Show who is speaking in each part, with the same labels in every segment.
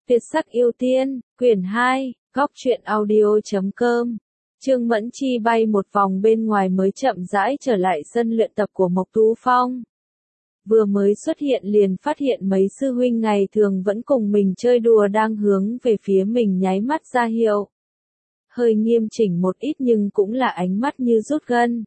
Speaker 1: Việt sắc yêu tiên, quyển 2, góc truyện audio.com. Trương Mẫn Chi bay một vòng bên ngoài mới chậm rãi trở lại sân luyện tập của Mộc Tú Phong. Vừa mới xuất hiện liền phát hiện mấy sư huynh ngày thường vẫn cùng mình chơi đùa đang hướng về phía mình nháy mắt ra hiệu. Hơi nghiêm chỉnh một ít nhưng cũng là ánh mắt như rút gân.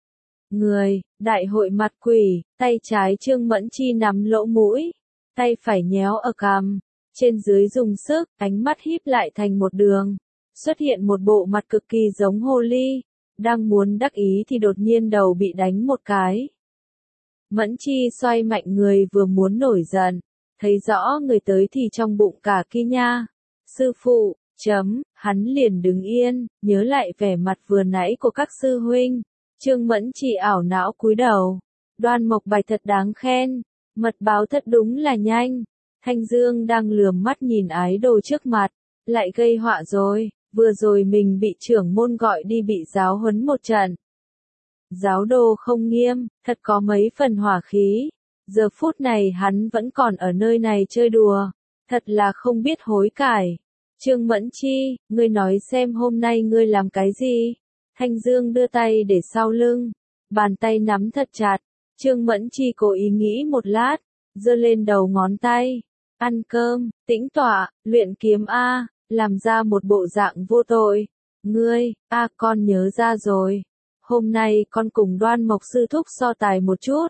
Speaker 1: Người, đại hội mặt quỷ, tay trái Trương Mẫn Chi nắm lỗ mũi, tay phải nhéo ở cằm, trên dưới dùng sức, ánh mắt híp lại thành một đường. Xuất hiện một bộ mặt cực kỳ giống hồ ly, đang muốn đắc ý thì đột nhiên đầu bị đánh một cái. Mẫn Chi xoay mạnh người vừa muốn nổi giận, thấy rõ người tới thì trong bụng cả kia nha. Sư phụ, hắn liền đứng yên, nhớ lại vẻ mặt vừa nãy của các sư huynh. Trương Mẫn Chi ảo não cúi đầu. Đoan Mộc Bạch thật đáng khen, mật báo thật đúng là nhanh. Thanh Dương đang lườm mắt nhìn ái đồ trước mặt, lại gây họa rồi, vừa rồi mình bị trưởng môn gọi đi bị giáo huấn một trận. Giáo đồ không nghiêm, thật có mấy phần hỏa khí, giờ phút này hắn vẫn còn ở nơi này chơi đùa, thật là không biết hối cải. Trương Mẫn Chi, ngươi nói xem hôm nay ngươi làm cái gì? Thanh Dương đưa tay để sau lưng, bàn tay nắm thật chặt. Trương Mẫn Chi cố ý nghĩ một lát, giơ lên đầu ngón tay. Ăn cơm, tĩnh tọa, luyện kiếm a, làm ra một bộ dạng vô tội. Ngươi, con nhớ ra rồi. Hôm nay con cùng Đoan Mộc sư thúc so tài một chút.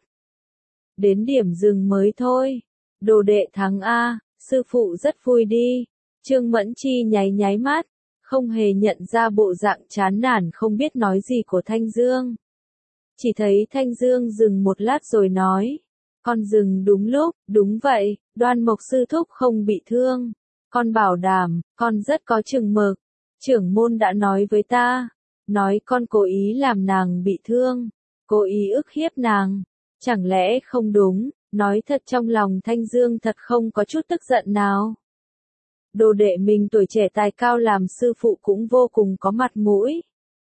Speaker 1: Đến điểm dừng mới thôi. Đồ đệ thắng a, sư phụ rất vui đi. Trương Mẫn Chi nháy mắt, không hề nhận ra bộ dạng chán nản không biết nói gì của Thanh Dương. Chỉ thấy Thanh Dương dừng một lát rồi nói. Con dừng đúng lúc, đúng vậy, Đoan Mộc sư thúc không bị thương. Con bảo đảm, con rất có chừng mực. Trưởng môn đã nói với ta, nói con cố ý làm nàng bị thương, cố ý ức hiếp nàng. Chẳng lẽ không đúng, nói thật trong lòng Thanh Dương thật không có chút tức giận nào. Đồ đệ mình tuổi trẻ tài cao làm sư phụ cũng vô cùng có mặt mũi.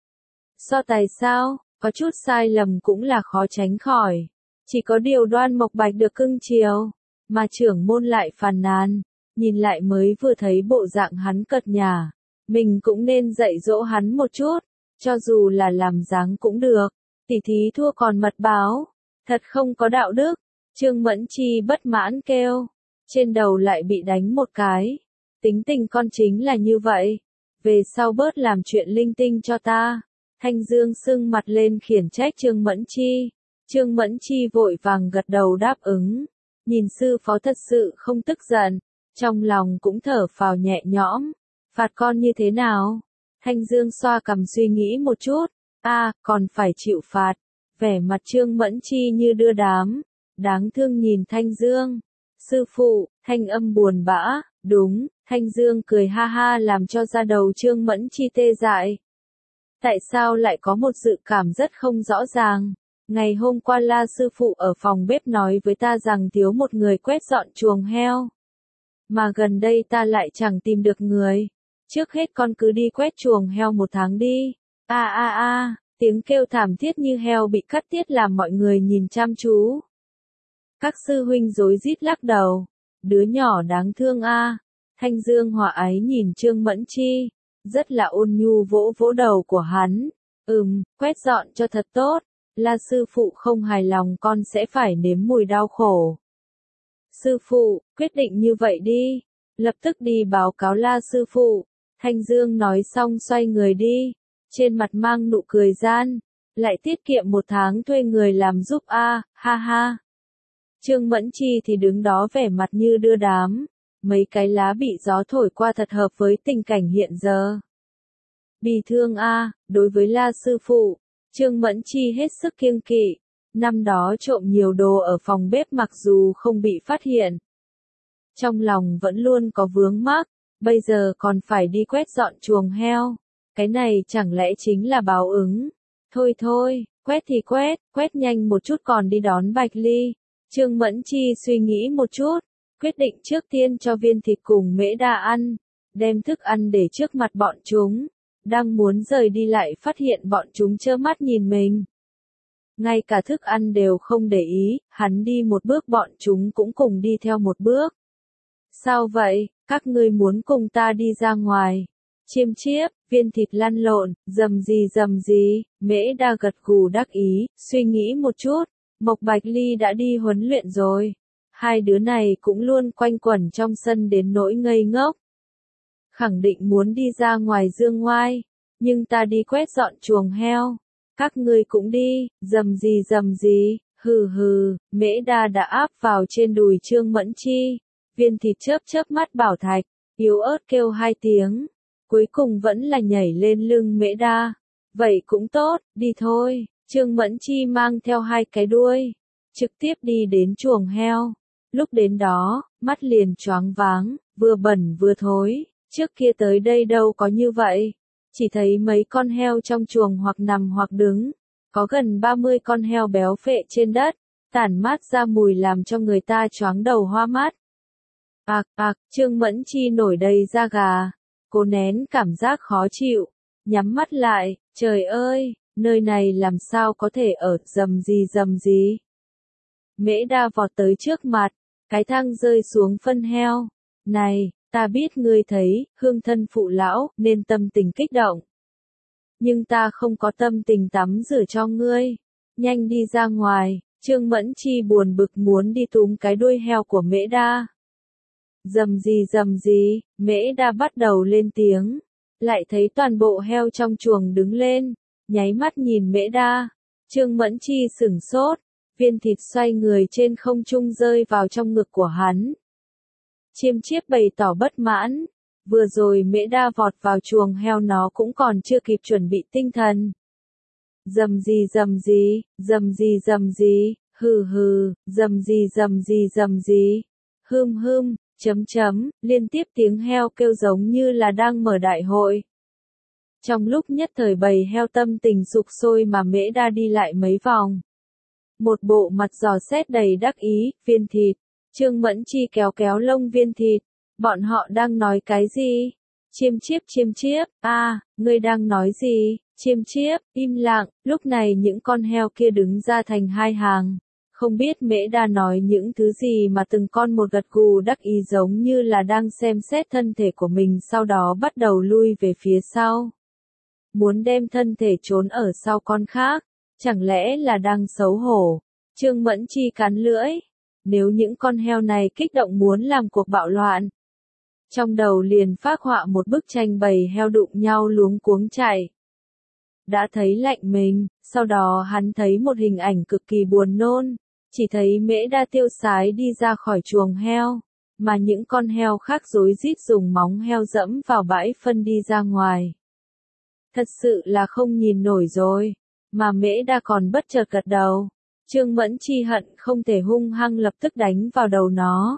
Speaker 1: So tài sao, có chút sai lầm cũng là khó tránh khỏi. Chỉ có điều Đoan Mộc Bạch được cưng chiều, mà trưởng môn lại phàn nàn, nhìn lại mới vừa thấy bộ dạng hắn cợt nhả, mình cũng nên dạy dỗ hắn một chút, cho dù là làm dáng cũng được, tỉ thí thua còn mật báo, thật không có đạo đức. Trương Mẫn Chi bất mãn kêu, trên đầu lại bị đánh một cái, tính tình con chính là như vậy, về sau bớt làm chuyện linh tinh cho ta. Thanh Dương sưng mặt lên khiển trách Trương Mẫn Chi. Trương Mẫn Chi vội vàng gật đầu đáp ứng, nhìn sư phó thật sự không tức giận, trong lòng cũng thở phào nhẹ nhõm, phạt con như thế nào? Thanh Dương xoa cằm suy nghĩ một chút, còn phải chịu phạt, vẻ mặt Trương Mẫn Chi như đưa đám, đáng thương nhìn Thanh Dương. Sư phụ, thanh âm buồn bã, đúng, Thanh Dương cười ha ha làm cho da đầu Trương Mẫn Chi tê dại. Tại sao lại có một dự cảm rất không rõ ràng? Ngày hôm qua La sư phụ ở phòng bếp nói với ta rằng thiếu một người quét dọn chuồng heo. Mà gần đây ta lại chẳng tìm được người. Trước hết con cứ đi quét chuồng heo một tháng đi. Tiếng kêu thảm thiết như heo bị cắt tiết làm mọi người nhìn chăm chú. Các sư huynh rối rít lắc đầu. Đứa nhỏ đáng thương a. Thanh Dương hòa ái nhìn Trương Mẫn Chi, rất là ôn nhu vỗ vỗ đầu của hắn. Quét dọn cho thật tốt. La sư phụ không hài lòng con sẽ phải nếm mùi đau khổ. Sư phụ, quyết định như vậy đi. Lập tức đi báo cáo La sư phụ. Thanh Dương nói xong xoay người đi. Trên mặt mang nụ cười gian. Lại tiết kiệm một tháng thuê người làm giúp ha ha. Trương Mẫn Chi thì đứng đó vẻ mặt như đưa đám. Mấy cái lá bị gió thổi qua thật hợp với tình cảnh hiện giờ. Bị thương đối với La sư phụ. Trương Mẫn Chi hết sức kiêng kỵ, năm đó trộm nhiều đồ ở phòng bếp mặc dù không bị phát hiện. Trong lòng vẫn luôn có vướng mắc, bây giờ còn phải đi quét dọn chuồng heo. Cái này chẳng lẽ chính là báo ứng? Thôi, quét thì quét nhanh một chút còn đi đón Bạch Ly. Trương Mẫn Chi suy nghĩ một chút, quyết định trước tiên cho viên thịt cùng mễ đa ăn, đem thức ăn để trước mặt bọn chúng. Đang muốn rời đi lại phát hiện bọn chúng trơ mắt nhìn mình. Ngay cả thức ăn đều không để ý, hắn đi một bước bọn chúng cũng cùng đi theo một bước. Sao vậy, các ngươi muốn cùng ta đi ra ngoài? Chiêm chiếp, viên thịt lăn lộn, dầm gì, Mễ Đa gật gù đắc ý, suy nghĩ một chút, Mộc Bạch Ly đã đi huấn luyện rồi. Hai đứa này cũng luôn quanh quẩn trong sân đến nỗi ngây ngốc. Khẳng định muốn đi ra ngoài dương ngoai, nhưng ta đi quét dọn chuồng heo. Các ngươi cũng đi, dầm gì, hừ, Mễ Đa đã áp vào trên đùi Trương Mẫn Chi. Viên thịt chớp mắt bảo thạch, yếu ớt kêu hai tiếng. Cuối cùng vẫn là nhảy lên lưng Mễ Đa. Vậy cũng tốt, đi thôi. Trương Mẫn Chi mang theo hai cái đuôi, trực tiếp đi đến chuồng heo. Lúc đến đó, mắt liền choáng váng, vừa bẩn vừa thối. Trước kia tới đây đâu có như vậy. Chỉ thấy mấy con heo trong chuồng hoặc nằm hoặc đứng. Có gần 30 con heo béo phệ trên đất, tản mát ra mùi làm cho người ta choáng đầu hoa mắt. Trương Mẫn Chi nổi đầy da gà. Cô nén cảm giác khó chịu, nhắm mắt lại, trời ơi, nơi này làm sao có thể ở, dầm gì. Mễ Đa vọt tới trước mặt, cái thang rơi xuống phân heo. Này, ta biết ngươi thấy, hương thân phụ lão, nên tâm tình kích động. Nhưng ta không có tâm tình tắm rửa cho ngươi. Nhanh đi ra ngoài, Trương Mẫn Chi buồn bực muốn đi túm cái đuôi heo của Mễ Đa. Dầm gì, Mễ Đa bắt đầu lên tiếng. Lại thấy toàn bộ heo trong chuồng đứng lên, nháy mắt nhìn Mễ Đa. Trương Mẫn Chi sửng sốt, viên thịt xoay người trên không trung rơi vào trong ngực của hắn. Chiêm chiếp bày tỏ bất mãn, vừa rồi Mễ Đa vọt vào chuồng heo nó cũng còn chưa kịp chuẩn bị tinh thần. Dầm gì, hừ, dầm gì, hưm, liên tiếp tiếng heo kêu giống như là đang mở đại hội. Trong lúc nhất thời bầy heo tâm tình sục sôi mà Mễ Đa đi lại mấy vòng. Một bộ mặt giò xét đầy đắc ý, viên thịt. Trương Mẫn Chi kéo lông viên thịt. Bọn họ đang nói cái gì? Chiêm chiếp, ngươi đang nói gì? Chiêm chiếp, im lặng, lúc này những con heo kia đứng ra thành hai hàng. Không biết Mễ Đa nói những thứ gì mà từng con một gật gù đắc ý giống như là đang xem xét thân thể của mình sau đó bắt đầu lui về phía sau. Muốn đem thân thể trốn ở sau con khác, chẳng lẽ là đang xấu hổ? Trương Mẫn Chi cắn lưỡi. Nếu những con heo này kích động muốn làm cuộc bạo loạn, trong đầu liền phác họa một bức tranh bầy heo đụng nhau luống cuống chạy. Đã thấy lạnh mình, sau đó hắn thấy một hình ảnh cực kỳ buồn nôn. Chỉ thấy Mễ Đa tiêu sái đi ra khỏi chuồng heo, mà những con heo khác rối rít dùng móng heo dẫm vào bãi phân đi ra ngoài. Thật sự là không nhìn nổi rồi, mà Mễ Đa còn bất chợt gật đầu. Trương Mẫn Chi hận không thể hung hăng lập tức đánh vào đầu nó.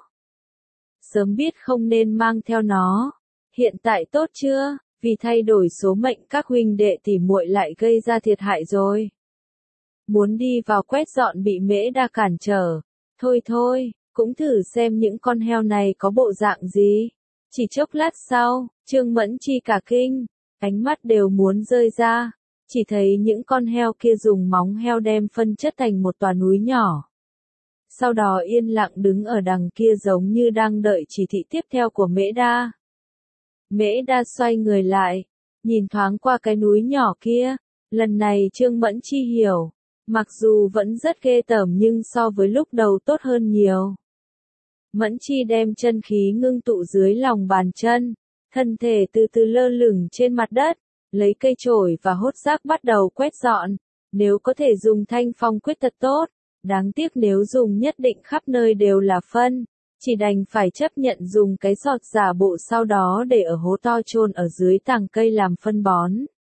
Speaker 1: Sớm biết không nên mang theo nó. Hiện tại tốt chưa, vì thay đổi số mệnh các huynh đệ tỉ muội lại gây ra thiệt hại rồi. Muốn đi vào quét dọn bị Mễ Đa cản trở. Thôi, cũng thử xem những con heo này có bộ dạng gì. Chỉ chốc lát sau, Trương Mẫn Chi cả kinh, ánh mắt đều muốn rơi ra. Chỉ thấy những con heo kia dùng móng heo đem phân chất thành một tòa núi nhỏ. Sau đó yên lặng đứng ở đằng kia giống như đang đợi chỉ thị tiếp theo của Mễ Đa. Mễ Đa xoay người lại, nhìn thoáng qua cái núi nhỏ kia. Lần này Trương Mẫn Chi hiểu. Mặc dù vẫn rất ghê tởm nhưng so với lúc đầu tốt hơn nhiều. Mẫn Chi đem chân khí ngưng tụ dưới lòng bàn chân, thân thể từ từ lơ lửng trên mặt đất, lấy cây chổi và hốt rác bắt đầu quét dọn. Nếu có thể dùng thanh phong quyết thật tốt, đáng tiếc nếu dùng nhất định khắp nơi đều là phân, chỉ đành phải chấp nhận dùng cái giọt giả bộ sau đó để ở hố to chôn ở dưới tàng cây làm phân bón.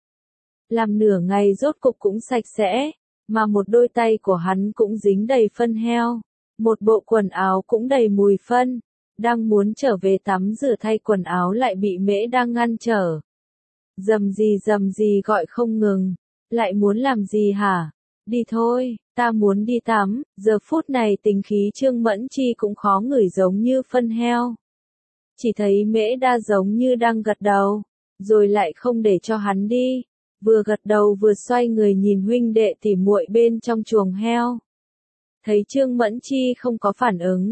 Speaker 1: Làm nửa ngày rốt cục cũng sạch sẽ. Mà một đôi tay của hắn cũng dính đầy phân heo. Một bộ quần áo cũng đầy mùi phân. Đang muốn trở về tắm rửa thay quần áo lại bị Mễ Đa ngăn trở. Dầm gì gọi không ngừng. Lại muốn làm gì hả? Đi thôi, ta muốn đi tắm. Giờ phút này tính khí Trương Mẫn Chi cũng khó ngửi giống như phân heo. Chỉ thấy Mễ Đa giống như đang gật đầu. Rồi lại không để cho hắn đi. Vừa gật đầu vừa xoay người nhìn huynh đệ tỉ muội bên trong chuồng heo. Thấy Trương Mẫn Chi không có phản ứng,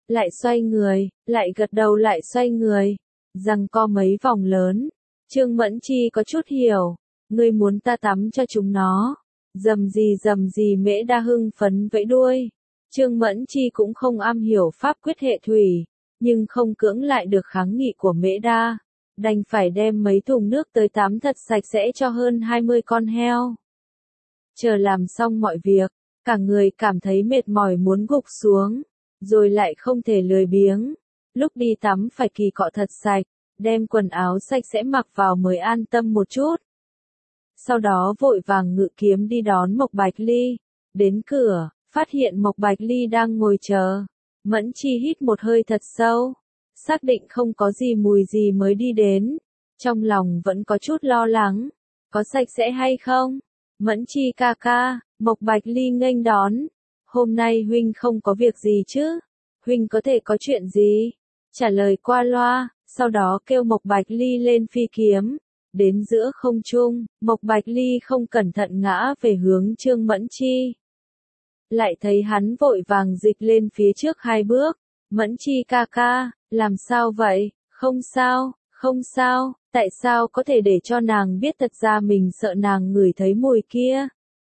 Speaker 1: lại xoay người, lại gật đầu lại xoay người, giằng co mấy vòng lớn. Trương Mẫn Chi có chút hiểu, ngươi muốn ta tắm cho chúng nó. Dầm gì Mễ Đa hưng phấn vẫy đuôi. Trương Mẫn Chi cũng không am hiểu pháp quyết hệ thủy, nhưng không cưỡng lại được kháng nghị của Mễ Đa, đành phải đem mấy thùng nước tới tắm thật sạch sẽ cho hơn 20 con heo. Chờ làm xong mọi việc, cả người cảm thấy mệt mỏi muốn gục xuống, rồi lại không thể lười biếng. Lúc đi tắm phải kỳ cọ thật sạch, đem quần áo sạch sẽ mặc vào mới an tâm một chút. Sau đó vội vàng ngự kiếm đi đón Mộc Bạch Ly. Đến cửa, phát hiện Mộc Bạch Ly đang ngồi chờ. Mẫn Chi hít một hơi thật sâu, xác định không có gì mùi gì mới đi đến. Trong lòng vẫn có chút lo lắng, có sạch sẽ hay không? Mẫn Chi ca ca, Mộc Bạch Ly nghênh đón. Hôm nay huynh không có việc gì chứ? Huynh có thể có chuyện gì? Trả lời qua loa, sau đó kêu Mộc Bạch Ly lên phi kiếm. Đến giữa không trung, Mộc Bạch Ly không cẩn thận ngã về hướng Trương Mẫn Chi. Lại thấy hắn vội vàng dịch lên phía trước 2 bước. Mẫn Chi ca ca, làm sao vậy? Không sao, không sao, tại sao có thể để cho nàng biết thật ra mình sợ nàng ngửi thấy mùi kia?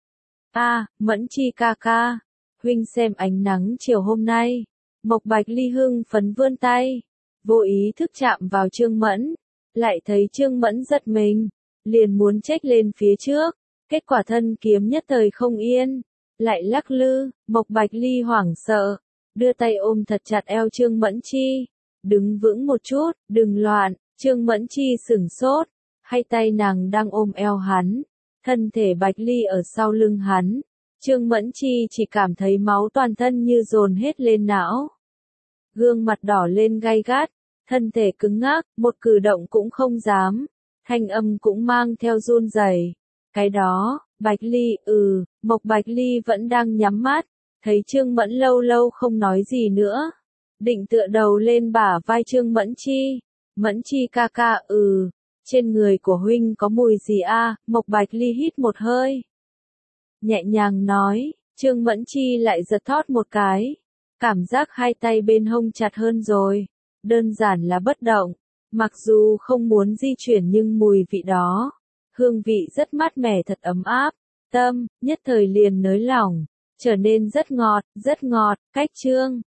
Speaker 1: Mẫn Chi ca ca, huynh xem ánh nắng chiều hôm nay. Mộc Bạch Ly hưng phấn vươn tay, vô ý thức chạm vào Trương Mẫn, lại thấy Trương Mẫn giật mình, liền muốn chếch lên phía trước, kết quả thân kiếm nhất thời không yên, lại lắc lư. Mộc Bạch Ly hoảng sợ, đưa tay ôm thật chặt eo Trương Mẫn Chi, đứng vững một chút, đừng loạn. Trương Mẫn Chi sửng sốt, hay tay nàng đang ôm eo hắn, thân thể Bạch Ly ở sau lưng hắn. Trương Mẫn Chi chỉ cảm thấy máu toàn thân như dồn hết lên não. Gương mặt đỏ lên gay gắt, thân thể cứng ngắc, một cử động cũng không dám, thanh âm cũng mang theo run rẩy. Cái đó, Bạch Ly, Mộc Bạch Ly vẫn đang nhắm mắt, thấy Trương Mẫn lâu lâu không nói gì nữa, định tựa đầu lên bả vai Trương Mẫn Chi. Mẫn Chi ca ca, trên người của huynh có mùi gì a? Mộc Bạch Ly hít một hơi, nhẹ nhàng nói. Trương Mẫn Chi lại giật thót một cái, cảm giác hai tay bên hông chặt hơn rồi, đơn giản là bất động. Mặc dù không muốn di chuyển nhưng mùi vị đó, hương vị rất mát mẻ thật ấm áp, tâm, nhất thời liền nới lỏng, trở nên rất ngọt, cách Trương